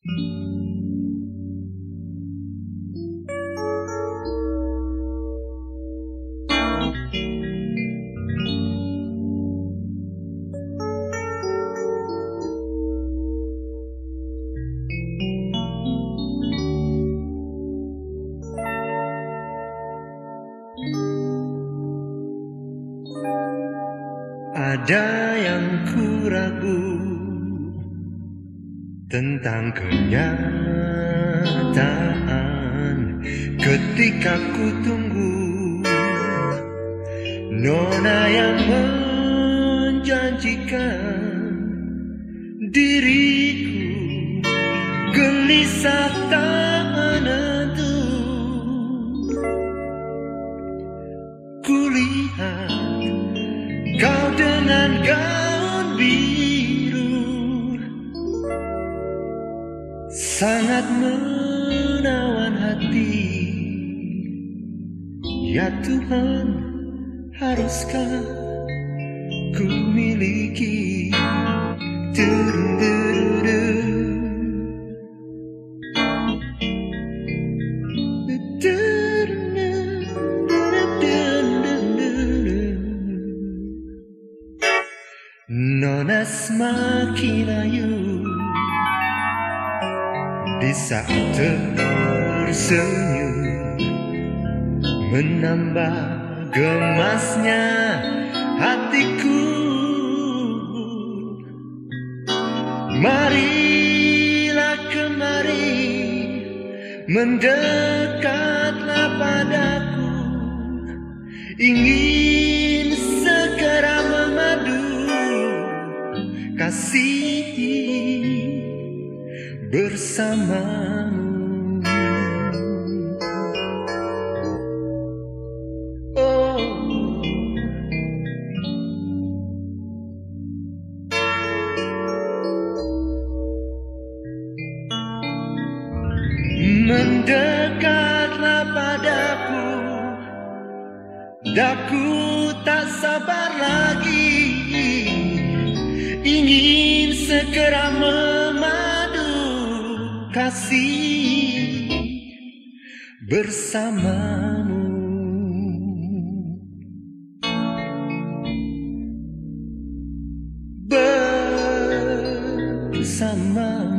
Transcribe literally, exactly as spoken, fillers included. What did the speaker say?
Ada yang ku ragu tentang kenyataan ketika ku tunggu nona yang menjanjikan diriku gelisah tak menentu. Kulihat kau dengan gaun biru sangat menawan hati. Ya Tuhan, haruskah ku miliki? Nona semakin layu di saat tersenyum, menambah gemasnya hatiku. Marilah kemari, mendekatlah padaku, ingin segera memadu kasih bersamamu. Oh, mendekatlah padaku, daku tak sabar lagi, ingin segera memadu kasih bersamamu. Bersamamu.